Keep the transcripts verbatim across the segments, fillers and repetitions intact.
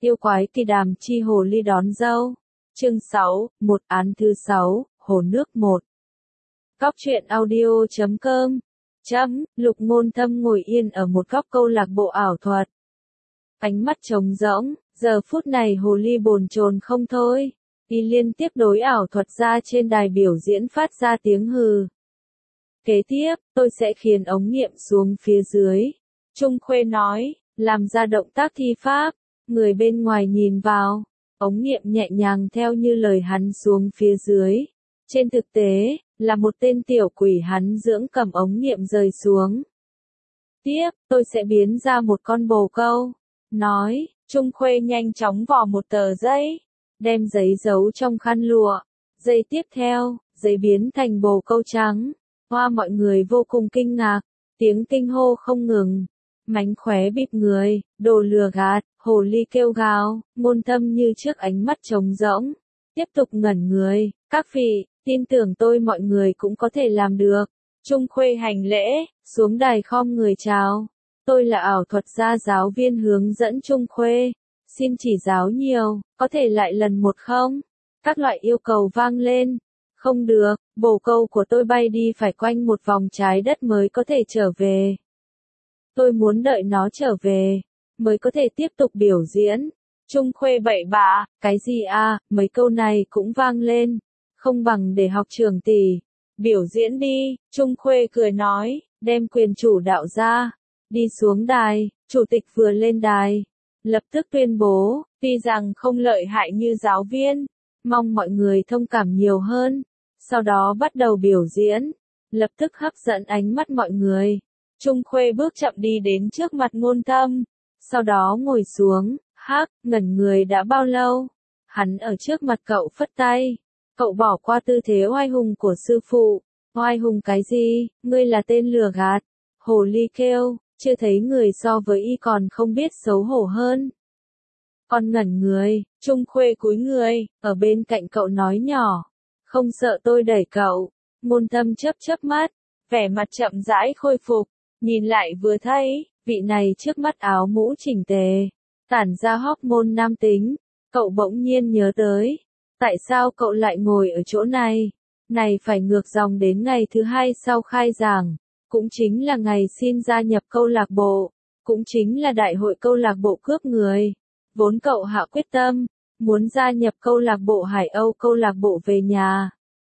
Yêu quái kỳ đàm chi hồ ly đón dâu. Chương sáu, một án thứ sáu, hồ nước một. Cóc truyện audio chấm com. Chấm, Lục Ngôn Thâm ngồi yên ở một góc câu lạc bộ ảo thuật. Ánh mắt trống rỗng, giờ phút này hồ ly bồn chồn không thôi. Y liên tiếp đối ảo thuật ra trên đài biểu diễn phát ra tiếng hừ. Kế tiếp, tôi sẽ khiến ống nghiệm xuống phía dưới. Trung Khuê nói, làm ra động tác thi pháp. Người bên ngoài nhìn vào, ống nghiệm nhẹ nhàng theo như lời hắn xuống phía dưới. Trên thực tế, là một tên tiểu quỷ hắn dưỡng cầm ống nghiệm rơi xuống. Tiếp, tôi sẽ biến ra một con bồ câu. Nói, Trung Khuê nhanh chóng vò một tờ giấy, đem giấy giấu trong khăn lụa. Giây tiếp theo, giấy biến thành bồ câu trắng. Hoa mọi người vô cùng kinh ngạc, tiếng kinh hô không ngừng. Mánh khóe bịp người, đồ lừa gạt, hồ ly kêu gào, Ngôn Thâm như trước ánh mắt trống rỗng. Tiếp tục ngẩn người, các vị, tin tưởng tôi mọi người cũng có thể làm được. Trung Khuê hành lễ, xuống đài khom người chào. Tôi là ảo thuật gia giáo viên hướng dẫn Trung Khuê. Xin chỉ giáo nhiều, có thể lại lần một không? Các loại yêu cầu vang lên. Không được, bồ câu của tôi bay đi phải quanh một vòng trái đất mới có thể trở về. Tôi muốn đợi nó trở về, mới có thể tiếp tục biểu diễn. Trung Khuê bậy bạ, cái gì à, mấy câu này cũng vang lên. Không bằng để học trưởng tỷ. Biểu diễn đi, Trung Khuê cười nói, đem quyền chủ đạo ra. Đi xuống đài, chủ tịch vừa lên đài. Lập tức tuyên bố, tuy rằng không lợi hại như giáo viên, mong mọi người thông cảm nhiều hơn. Sau đó bắt đầu biểu diễn, lập tức hấp dẫn ánh mắt mọi người. Trung Khuê bước chậm đi đến trước mặt Ngôn Thâm, sau đó ngồi xuống, hắc, ngẩn người đã bao lâu? Hắn ở trước mặt cậu phất tay, cậu bỏ qua tư thế oai hùng của sư phụ. Oai hùng cái gì, ngươi là tên lừa gạt. Hồ ly kêu, chưa thấy người so với y còn không biết xấu hổ hơn. Còn ngẩn người, Trung Khuê cúi người, ở bên cạnh cậu nói nhỏ. Không sợ tôi đẩy cậu. Ngôn Thâm chớp chớp mắt, vẻ mặt chậm rãi khôi phục. Nhìn lại vừa thấy, vị này trước mắt áo mũ chỉnh tề, tản ra hormone nam tính. Cậu bỗng nhiên nhớ tới, tại sao cậu lại ngồi ở chỗ này? Này phải ngược dòng đến ngày thứ hai sau khai giảng, cũng chính là ngày xin gia nhập câu lạc bộ, cũng chính là đại hội câu lạc bộ cướp người. Vốn cậu hạ quyết tâm, muốn gia nhập câu lạc bộ Hải Âu câu lạc bộ về nhà.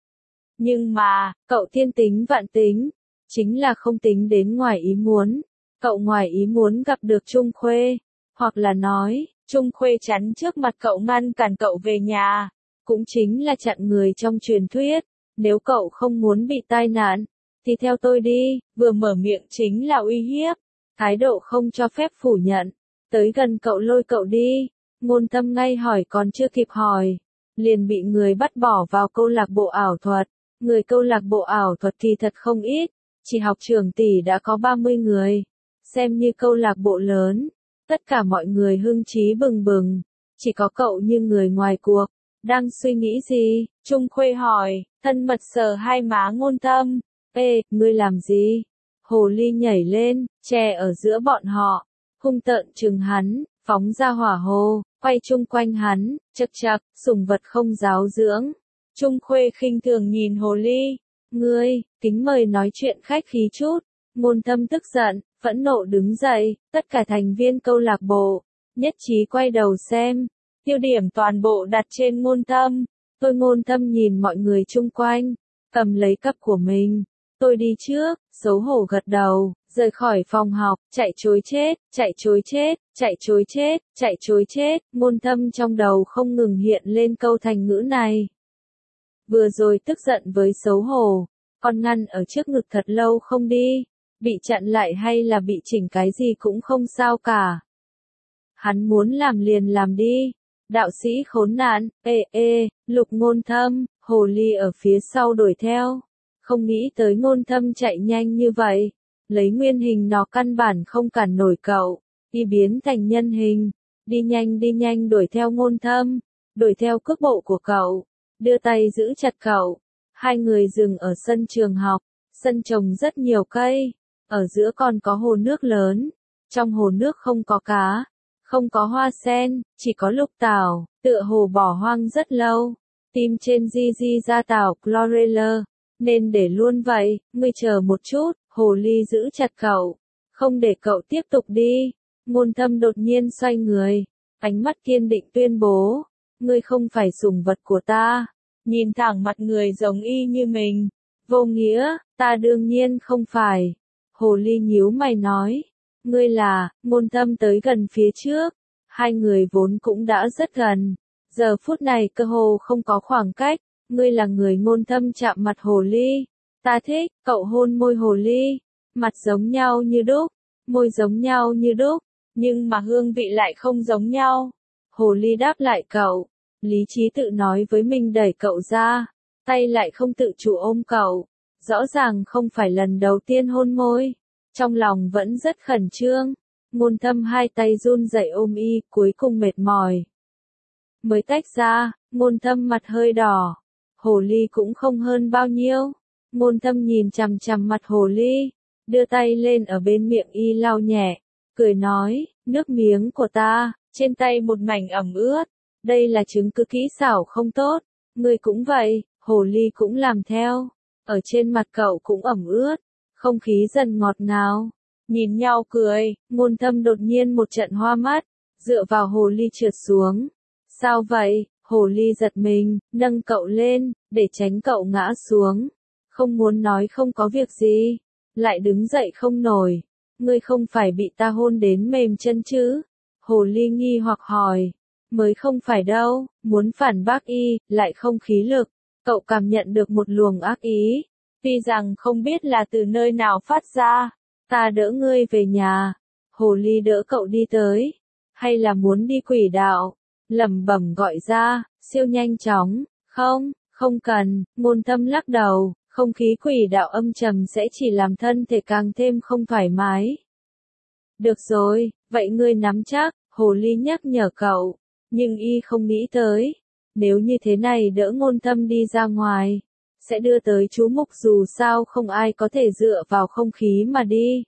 Nhưng mà, cậu thiên tính vạn tính, chính là không tính đến ngoài ý muốn. Cậu ngoài ý muốn gặp được Trung Khuê, hoặc là nói, Trung Khuê chắn trước mặt cậu ngăn cản cậu về nhà, cũng chính là chặn người trong truyền thuyết. Nếu cậu không muốn bị tai nạn, thì theo tôi đi, vừa mở miệng chính là uy hiếp, thái độ không cho phép phủ nhận. Tới gần cậu lôi cậu đi. Ngôn Thâm ngay hỏi còn chưa kịp hỏi, liền bị người bắt bỏ vào câu lạc bộ ảo thuật. Người câu lạc bộ ảo thuật kỳ thật không ít, chỉ học trưởng tỷ đã có ba mươi người, xem như câu lạc bộ lớn. Tất cả mọi người hưng trí bừng bừng, chỉ có cậu như người ngoài cuộc. Đang suy nghĩ gì? Trung Khuê hỏi, thân mật sờ hai má Ngôn Thâm. Ê, ngươi làm gì? Hồ ly nhảy lên, che ở giữa bọn họ, hung tợn trừng hắn, phóng ra hỏa hồ, quay chung quanh hắn, chật chật, sủng vật không giáo dưỡng. Trung Khuê khinh thường nhìn hồ ly. Ngươi, kính mời nói chuyện khách khí chút. Ngôn Thâm tức giận, phẫn nộ đứng dậy, tất cả thành viên câu lạc bộ, nhất trí quay đầu xem. Tiêu điểm toàn bộ đặt trên Ngôn Thâm. Tôi Ngôn Thâm nhìn mọi người chung quanh, cầm lấy cặp của mình. Tôi đi trước, xấu hổ gật đầu, rời khỏi phòng học, chạy trối chết, chạy trối chết, chạy trối chết, chạy trối chết. Ngôn Thâm trong đầu không ngừng hiện lên câu thành ngữ này. Vừa rồi tức giận với xấu hổ, con ngăn ở trước ngực thật lâu không đi, bị chặn lại hay là bị chỉnh cái gì cũng không sao cả. Hắn muốn làm liền làm đi. Đạo sĩ khốn nạn, ê ê, Lục Ngôn Thâm, hồ ly ở phía sau đuổi theo. Không nghĩ tới Ngôn Thâm chạy nhanh như vậy, lấy nguyên hình nó căn bản không cản nổi cậu, y biến thành nhân hình, đi nhanh đi nhanh đuổi theo Ngôn Thâm, đuổi theo cước bộ của cậu, đưa tay giữ chặt cậu. Hai người dừng ở sân trường học, sân trồng rất nhiều cây, ở giữa còn có hồ nước lớn, trong hồ nước không có cá, Không có hoa sen, chỉ có lục tảo, tựa hồ bỏ hoang rất lâu. Tim trên di di ra tảo chlorella, nên để luôn vậy, ngươi chờ một chút, hồ ly giữ chặt cậu, không để cậu tiếp tục đi. Ngôn Thâm đột nhiên xoay người, ánh mắt kiên định tuyên bố, ngươi không phải sủng vật của ta. Nhìn thẳng mặt người giống y như mình. Vô nghĩa, ta đương nhiên không phải. Hồ ly nhíu mày nói, ngươi là. Ngôn Thâm tới gần phía trước, hai người vốn cũng đã rất gần. Giờ phút này cơ hồ không có khoảng cách, ngươi là người. Ngôn Thâm chạm mặt hồ ly. Ta thích, cậu hôn môi hồ ly, mặt giống nhau như đúc, môi giống nhau như đúc, nhưng mà hương vị lại không giống nhau. Hồ ly đáp lại cậu, lý trí tự nói với mình đẩy cậu ra, tay lại không tự chủ ôm cậu, rõ ràng không phải lần đầu tiên hôn môi, trong lòng vẫn rất khẩn trương. Ngôn Thâm hai tay run rẩy ôm y, cuối cùng mệt mỏi. Mới tách ra, Ngôn Thâm mặt hơi đỏ, hồ ly cũng không hơn bao nhiêu. Ngôn Thâm nhìn chằm chằm mặt hồ ly, đưa tay lên ở bên miệng y lau nhẹ, cười nói, nước miếng của ta, trên tay một mảnh ẩm ướt, đây là chứng cứ kỹ xảo không tốt, ngươi cũng vậy. Hồ ly cũng làm theo, ở trên mặt cậu cũng ẩm ướt, không khí dần ngọt ngào, nhìn nhau cười. Ngôn Thâm đột nhiên một trận hoa mắt, dựa vào hồ ly trượt xuống. Sao vậy? Hồ ly giật mình, nâng cậu lên, để tránh cậu ngã xuống. Không muốn nói không có việc gì, lại đứng dậy không nổi. Ngươi không phải bị ta hôn đến mềm chân chứ? Hồ ly nghi hoặc hỏi. Mới không phải đâu. Muốn phản bác y, lại không khí lực. Cậu cảm nhận được một luồng ác ý, tuy rằng không biết là từ nơi nào phát ra. Ta đỡ ngươi về nhà. Hồ ly đỡ cậu đi tới. Hay là muốn đi quỷ đạo? Lẩm bẩm gọi ra, siêu nhanh chóng. Không, không cần. Ngôn Thâm lắc đầu, không khí quỷ đạo âm trầm sẽ chỉ làm thân thể càng thêm không thoải mái. Được rồi, vậy ngươi nắm chắc. Hồ ly nhắc nhở cậu, nhưng y không nghĩ tới. Nếu như thế này đỡ Ngôn Thâm đi ra ngoài, sẽ đưa tới chú mục, dù sao không ai có thể dựa vào không khí mà đi.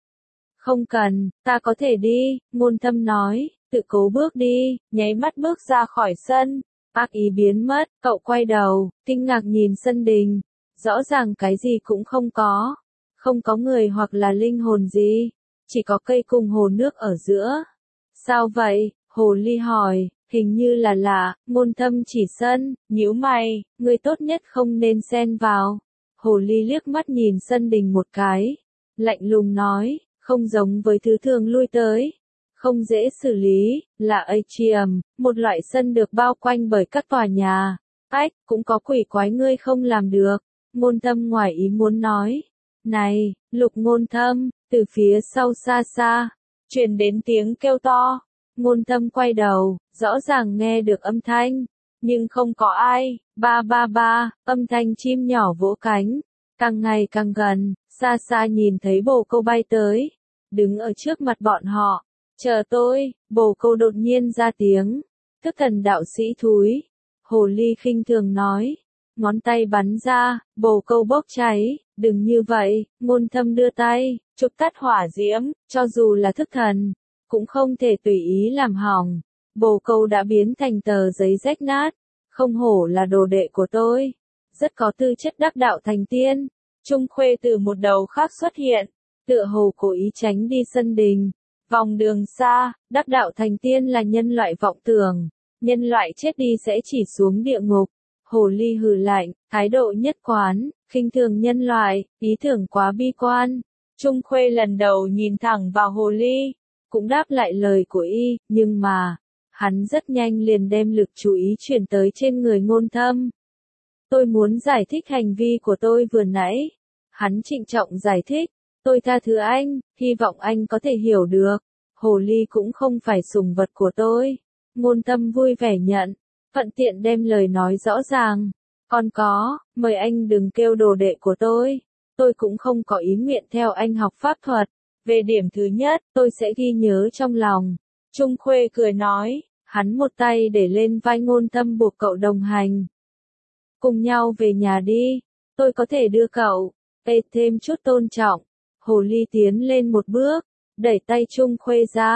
Không cần, ta có thể đi. Ngôn Thâm nói, tự cố bước đi, nháy mắt bước ra khỏi sân. Ác ý biến mất, cậu quay đầu, kinh ngạc nhìn sân đình. Rõ ràng cái gì cũng không có. Không có người hoặc là linh hồn gì, chỉ có cây cùng hồ nước ở giữa. Sao vậy? Hồ ly hỏi. Hình như là lạ. Ngôn Thâm chỉ sân, nhíu mày, ngươi tốt nhất không nên xen vào. Hồ ly liếc mắt nhìn sân đình một cái, lạnh lùng nói, không giống với thứ thường lui tới, không dễ xử lý, là atrium, một loại sân được bao quanh bởi các tòa nhà. Ách, cũng có quỷ quái ngươi không làm được. Ngôn Thâm ngoài ý muốn nói. Này, Lục Ngôn Thâm, từ phía sau xa xa, truyền đến tiếng kêu to. Ngôn Thâm quay đầu, rõ ràng nghe được âm thanh, nhưng không có ai. Ba ba ba, âm thanh chim nhỏ vỗ cánh, càng ngày càng gần, xa xa nhìn thấy bồ câu bay tới, đứng ở trước mặt bọn họ. Chờ tôi. Bồ câu đột nhiên ra tiếng, tức thần đạo sĩ thúi. Hồ ly khinh thường nói, ngón tay bắn ra, bồ câu bốc cháy. Đừng như vậy. Ngôn Thâm đưa tay, chụp tắt hỏa diễm, cho dù là thức thần, cũng không thể tùy ý làm hỏng. Bồ câu đã biến thành tờ giấy rách nát. Không hổ là đồ đệ của tôi, rất có tư chất đắc đạo thành tiên. Trung Khuê từ một đầu khác xuất hiện, tựa hồ cố ý tránh đi sân đình. Vòng đường xa, đắc đạo thành tiên là nhân loại vọng tưởng, nhân loại chết đi sẽ chỉ xuống địa ngục. Hồ ly hừ lạnh, thái độ nhất quán, khinh thường nhân loại, ý tưởng quá bi quan. Trung Khuê lần đầu nhìn thẳng vào hồ ly, cũng đáp lại lời của y, nhưng mà, hắn rất nhanh liền đem lực chú ý chuyển tới trên người Ngôn Thâm. Tôi muốn giải thích hành vi của tôi vừa nãy. Hắn trịnh trọng giải thích, tôi tha thứ anh, hy vọng anh có thể hiểu được. Hồ ly cũng không phải sủng vật của tôi. Ngôn Thâm vui vẻ nhận, thuận tiện đem lời nói rõ ràng. Còn có, mời anh đừng kêu đồ đệ của tôi. Tôi cũng không có ý nguyện theo anh học pháp thuật. Về điểm thứ nhất, tôi sẽ ghi nhớ trong lòng. Trung Khuê cười nói, hắn một tay để lên vai Ngôn Thâm buộc cậu đồng hành. Cùng nhau về nhà đi, tôi có thể đưa cậu. Ê, thêm chút tôn trọng. Hồ ly tiến lên một bước, đẩy tay Trung Khuê ra.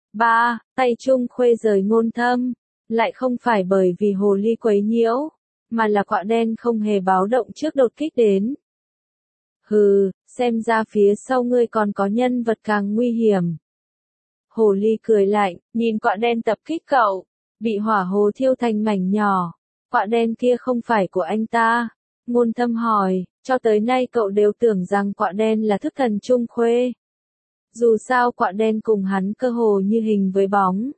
ba. Tay Trung Khuê rời Ngôn Thâm, lại không phải bởi vì hồ ly quấy nhiễu, mà là quạ đen không hề báo động trước đột kích đến. Hừ, xem ra phía sau ngươi còn có nhân vật càng nguy hiểm. Hồ ly cười lạnh, nhìn quạ đen tập kích cậu, bị hỏa hồ thiêu thành mảnh nhỏ. Quạ đen kia không phải của anh ta. Ngôn Thâm hỏi, cho tới nay cậu đều tưởng rằng quạ đen là thức thần Trung Khuê. Dù sao quạ đen cùng hắn cơ hồ như hình với bóng.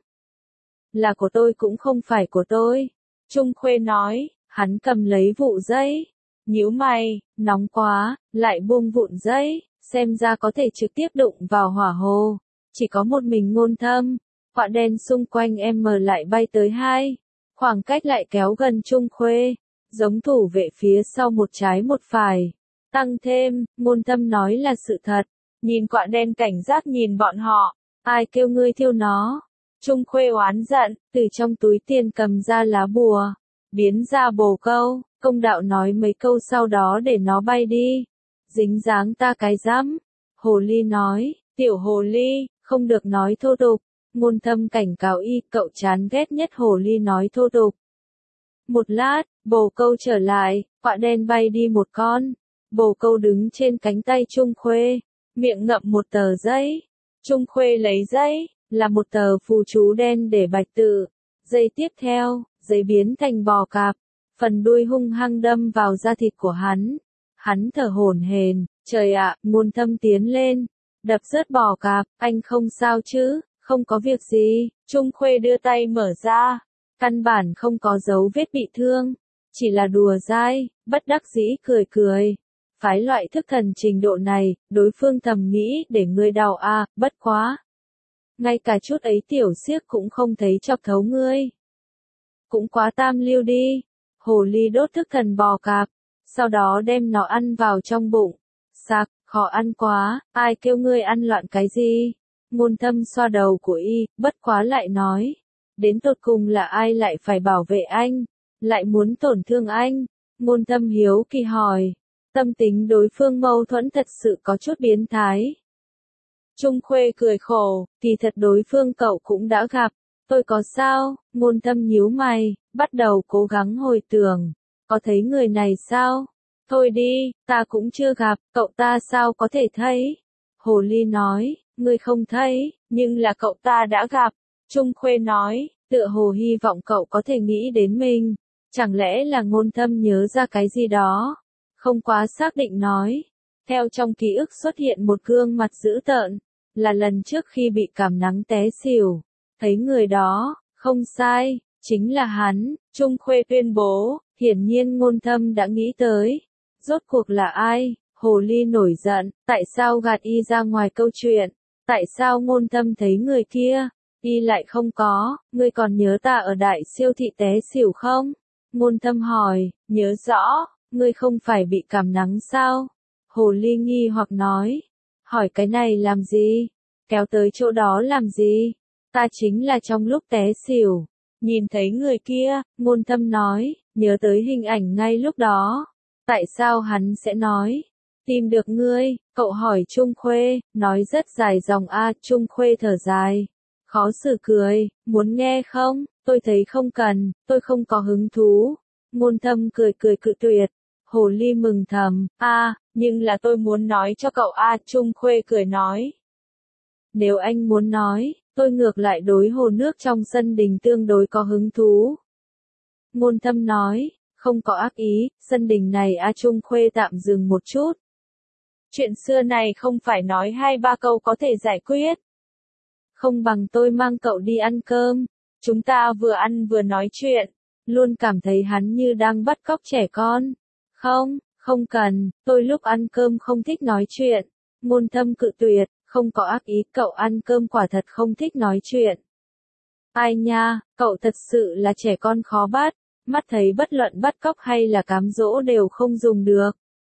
Là của tôi cũng không phải của tôi. Trung Khuê nói, hắn cầm lấy vụ giấy. Nhíu mày, nóng quá, lại buông vụn giấy, xem ra có thể trực tiếp đụng vào hỏa hồ. Chỉ có một mình Ngôn Thâm, quạ đen xung quanh em mờ lại bay tới hai. Khoảng cách lại kéo gần Trung Khuê, giống thủ vệ phía sau một trái một phải. Tăng thêm, Ngôn Thâm nói là sự thật. Nhìn quạ đen cảnh giác nhìn bọn họ, ai kêu ngươi thiêu nó. Trung Khuê oán giận, từ trong túi tiền cầm ra lá bùa, biến ra bồ câu, công đạo nói mấy câu sau đó để nó bay đi. Dính dáng ta cái rắm. Hồ ly nói, tiểu hồ ly, không được nói thô tục. Ngôn Thâm cảnh cáo y, cậu chán ghét nhất hồ ly nói thô tục. Một lát, bồ câu trở lại, quạ đen bay đi một con. Bồ câu đứng trên cánh tay Trung Khuê, miệng ngậm một tờ giấy. Trung Khuê lấy giấy, là một tờ phù chú đen để bạch tự. Giây tiếp theo, giấy biến thành bò cạp, phần đuôi hung hăng đâm vào da thịt của hắn. Hắn thở hổn hển, trời ạ, Ngôn Thâm tiến lên, đập rớt bò cạp, anh không sao chứ, không có việc gì. Trung Khuê đưa tay mở ra, căn bản không có dấu vết bị thương, chỉ là đùa dai, bất đắc dĩ cười cười. Phái loại thức thần trình độ này, đối phương thầm nghĩ để ngươi đau à, bất quá. Ngay cả chút ấy tiểu xiếc cũng không thấy chọc thấu ngươi. Cũng quá tam lưu đi. Hồ ly đốt thức thần bò cạp, sau đó đem nó ăn vào trong bụng. Sặc, khó ăn quá, ai kêu ngươi ăn loạn cái gì? Ngôn Thâm xoa đầu của y, bất quá lại nói. Đến tột cùng là ai lại phải bảo vệ anh, lại muốn tổn thương anh? Ngôn Thâm hiếu kỳ hỏi. Tâm tính đối phương mâu thuẫn thật sự có chút biến thái. Trung Khuê cười khổ, kỳ thật đối phương cậu cũng đã gặp. Tôi có sao? Ngôn Thâm nhíu mày, bắt đầu cố gắng hồi tưởng. Có thấy người này sao? Thôi đi, ta cũng chưa gặp, cậu ta sao có thể thấy? Hồ ly nói, ngươi không thấy, nhưng là cậu ta đã gặp. Trung Khuê nói, tựa hồ hy vọng cậu có thể nghĩ đến mình. Chẳng lẽ là Ngôn Thâm nhớ ra cái gì đó? Không quá xác định nói. Theo trong ký ức xuất hiện một gương mặt dữ tợn, là lần trước khi bị cảm nắng té xỉu. Thấy người đó, không sai, chính là hắn. Trung Khuê tuyên bố, hiển nhiên Ngôn Thâm đã nghĩ tới. Rốt cuộc là ai? Hồ ly nổi giận, tại sao gạt y ra ngoài câu chuyện? Tại sao Ngôn Thâm thấy người kia? Y lại không có, ngươi còn nhớ ta ở đại siêu thị té xỉu không? Ngôn Thâm hỏi, nhớ rõ, ngươi không phải bị cảm nắng sao? Hồ ly nghi hoặc nói, hỏi cái này làm gì? Kéo tới chỗ đó làm gì? Ta chính là trong lúc té xỉu, nhìn thấy người kia. Ngôn Thâm nói, nhớ tới hình ảnh ngay lúc đó. Tại sao hắn sẽ nói, tìm được ngươi? Cậu hỏi Trung Khuê, nói rất dài dòng a. Trung Khuê thở dài, khó xử cười, muốn nghe không? Tôi thấy không cần, tôi không có hứng thú. Ngôn Thâm cười cười cự tuyệt. Hồ ly mừng thầm, a, nhưng là tôi muốn nói cho cậu a. Trung Khuê cười nói, nếu anh muốn nói, tôi ngược lại đối hồ nước trong sân đình tương đối có hứng thú. Ngôn Thâm nói, không có ác ý, sân đình này a. Trung Khuê tạm dừng một chút. Chuyện xưa này không phải nói hai ba câu có thể giải quyết. Không bằng tôi mang cậu đi ăn cơm, chúng ta vừa ăn vừa nói chuyện. Luôn cảm thấy hắn như đang bắt cóc trẻ con. Không, không cần, tôi lúc ăn cơm không thích nói chuyện. Ngôn Thâm cự tuyệt, không có ác ý, cậu ăn cơm quả thật không thích nói chuyện. Ai nha, cậu thật sự là trẻ con khó bắt, mắt thấy bất luận bắt cóc hay là cám dỗ đều không dùng được.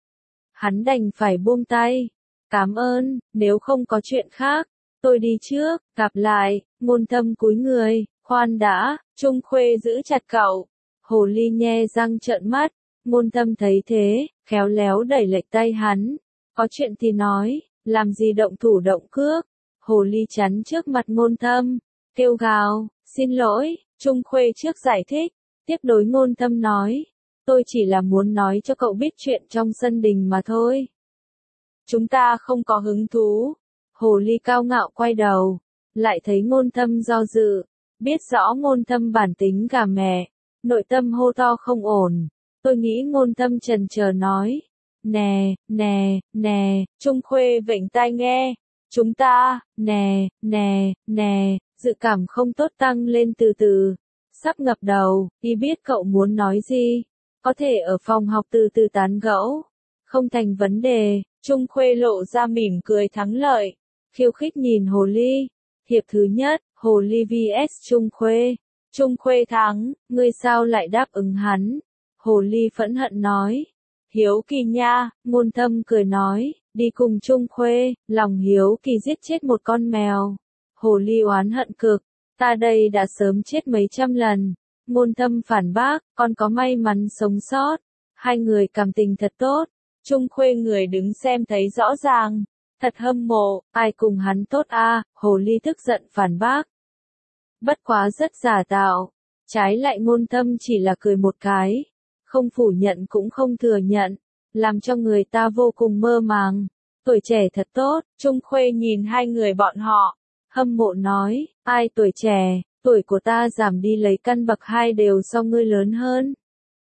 Hắn đành phải buông tay. Cảm ơn, nếu không có chuyện khác, tôi đi trước, gặp lại. Ngôn Thâm cúi người, khoan đã. Trung Khuê giữ chặt cậu. Hồ ly nhe răng trợn mắt. Ngôn Thâm thấy thế, khéo léo đẩy lệch tay hắn. Có chuyện thì nói, làm gì động thủ động cước. Hồ ly chắn trước mặt Ngôn Thâm, kêu gào, xin lỗi, Trung Khuê trước giải thích, tiếp đối Ngôn Thâm nói, tôi chỉ là muốn nói cho cậu biết chuyện trong sân đình mà thôi. Chúng ta không có hứng thú. Hồ ly cao ngạo quay đầu, lại thấy Ngôn Thâm do dự, biết rõ Ngôn Thâm bản tính gà mẹ, nội tâm hô to không ổn. Tôi nghĩ Ngôn Thâm chần chờ nói, nè, nè, nè, Trung Khuê vểnh tai nghe, chúng ta, nè, nè, nè, dự cảm không tốt tăng lên từ từ, sắp ngập đầu, y biết cậu muốn nói gì, có thể ở phòng học từ từ tán gẫu, không thành vấn đề. Trung Khuê lộ ra mỉm cười thắng lợi, khiêu khích nhìn Hồ ly. Hiệp thứ nhất, Hồ ly vs Trung Khuê. Trung Khuê thắng, ngươi sao lại đáp ứng hắn? Hồ ly phẫn hận nói. Hiếu kỳ nha, Ngôn Thâm cười nói, đi cùng Trung Khuê, lòng hiếu kỳ giết chết một con mèo. Hồ ly oán hận cực, ta đây đã sớm chết mấy trăm lần. Ngôn Thâm phản bác, con có may mắn sống sót. Hai người cảm tình thật tốt. Trung Khuê người đứng xem thấy rõ ràng, thật hâm mộ, ai cùng hắn tốt a? À? Hồ ly tức giận phản bác. Bất quá rất giả tạo, trái lại Ngôn Thâm chỉ là cười một cái, không phủ nhận cũng không thừa nhận, làm cho người ta vô cùng mơ màng. Tuổi trẻ thật tốt. Trung Khuê nhìn hai người bọn họ, hâm mộ nói, ai tuổi trẻ, tuổi của ta giảm đi lấy căn bậc hai đều so ngươi lớn hơn.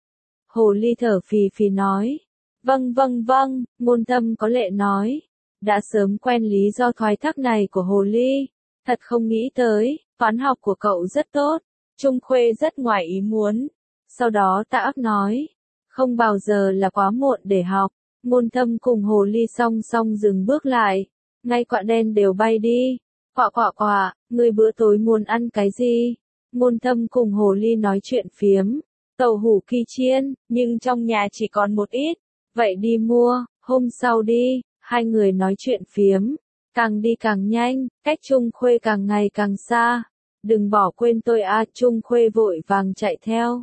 Hồ ly thở phì phì nói. Vâng vâng vâng, Ngôn Thâm có lệ nói. Đã sớm quen lý do thoái thác này của Hồ ly. Thật không nghĩ tới, toán học của cậu rất tốt. Trung Khuê rất ngoài ý muốn. Sau đó tạ ấp nói. Không bao giờ là quá muộn để học. Ngôn Thâm cùng Hồ ly song song dừng bước lại. Ngay quạ đen đều bay đi. Quạ quạ quạ, ngươi bữa tối muốn ăn cái gì? Ngôn Thâm cùng Hồ ly nói chuyện phiếm. Tàu hủ kỳ chiên, nhưng trong nhà chỉ còn một ít. Vậy đi mua, hôm sau đi, hai người nói chuyện phiếm, càng đi càng nhanh, cách Trung Khuê càng ngày càng xa. Đừng bỏ quên tôi a, Trung Khuê vội vàng chạy theo.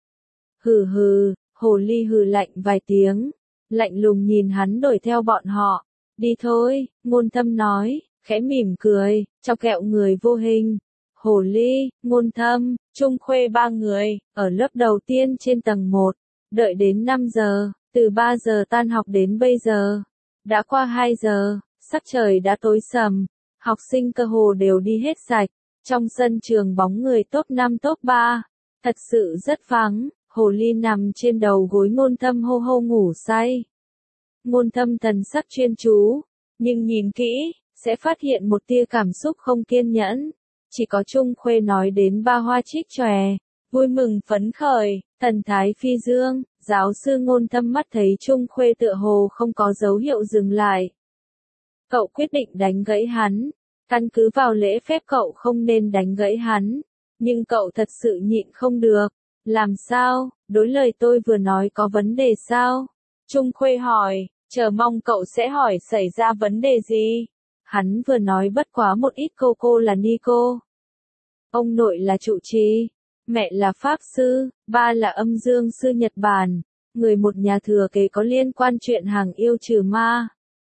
Hừ hừ, Hồ ly hừ lạnh vài tiếng, lạnh lùng nhìn hắn đuổi theo bọn họ. Đi thôi, Ngôn Thâm nói, khẽ mỉm cười, chọc ghẹo người vô hình. Hồ ly, Ngôn Thâm, Trung Khuê ba người, ở lớp đầu tiên trên tầng một, đợi đến năm giờ. Từ ba giờ tan học đến bây giờ, đã qua hai giờ, sắc trời đã tối sầm, học sinh cơ hồ đều đi hết sạch, trong sân trường bóng người top năm top ba, thật sự rất vắng. Hồ ly nằm trên đầu gối Ngôn Thâm hô hô ngủ say. Ngôn Thâm thần sắc chuyên chú, nhưng nhìn kỹ, sẽ phát hiện một tia cảm xúc không kiên nhẫn. Chỉ có Trung Khuê nói đến ba hoa trích chòe, vui mừng phấn khởi, thần thái phi dương. Giáo sư Ngôn Thâm mắt thấy Trung Khuê tựa hồ không có dấu hiệu dừng lại. Cậu quyết định đánh gãy hắn. Căn cứ vào lễ phép cậu không nên đánh gãy hắn. Nhưng cậu thật sự nhịn không được. Làm sao, đối lời tôi vừa nói có vấn đề sao? Trung Khuê hỏi, chờ mong cậu sẽ hỏi xảy ra vấn đề gì? Hắn vừa nói bất quá một ít cô cô là Nico. Ông nội là trụ trì. Mẹ là Pháp sư, ba là âm dương sư Nhật Bản, người một nhà thừa kế có liên quan chuyện hàng yêu trừ ma.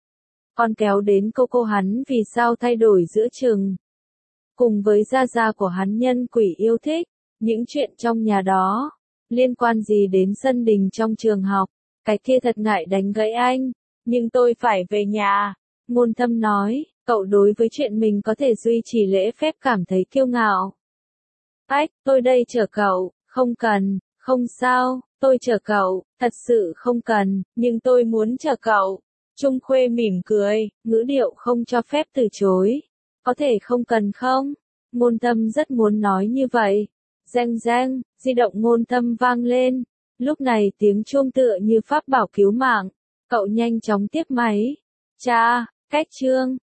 Còn kéo đến cô cô hắn vì sao thay đổi giữa chừng. Cùng với gia gia của hắn nhân quỷ yêu thích, những chuyện trong nhà đó, liên quan gì đến sân đình trong trường học, cái kia thật ngại đánh gãy anh, nhưng tôi phải về nhà. Ngôn Thâm nói, cậu đối với chuyện mình có thể duy trì lễ phép cảm thấy kiêu ngạo. Ách, tôi đây chở cậu, không cần, không sao, tôi chở cậu, thật sự không cần, nhưng tôi muốn chở cậu. Trung Khuê mỉm cười, ngữ điệu không cho phép từ chối. Có thể không cần không? Ngôn Thâm rất muốn nói như vậy. Reng reng, di động Ngôn Thâm vang lên. Lúc này tiếng chuông tựa như pháp bảo cứu mạng. Cậu nhanh chóng tiếp máy. Cha, cách chương.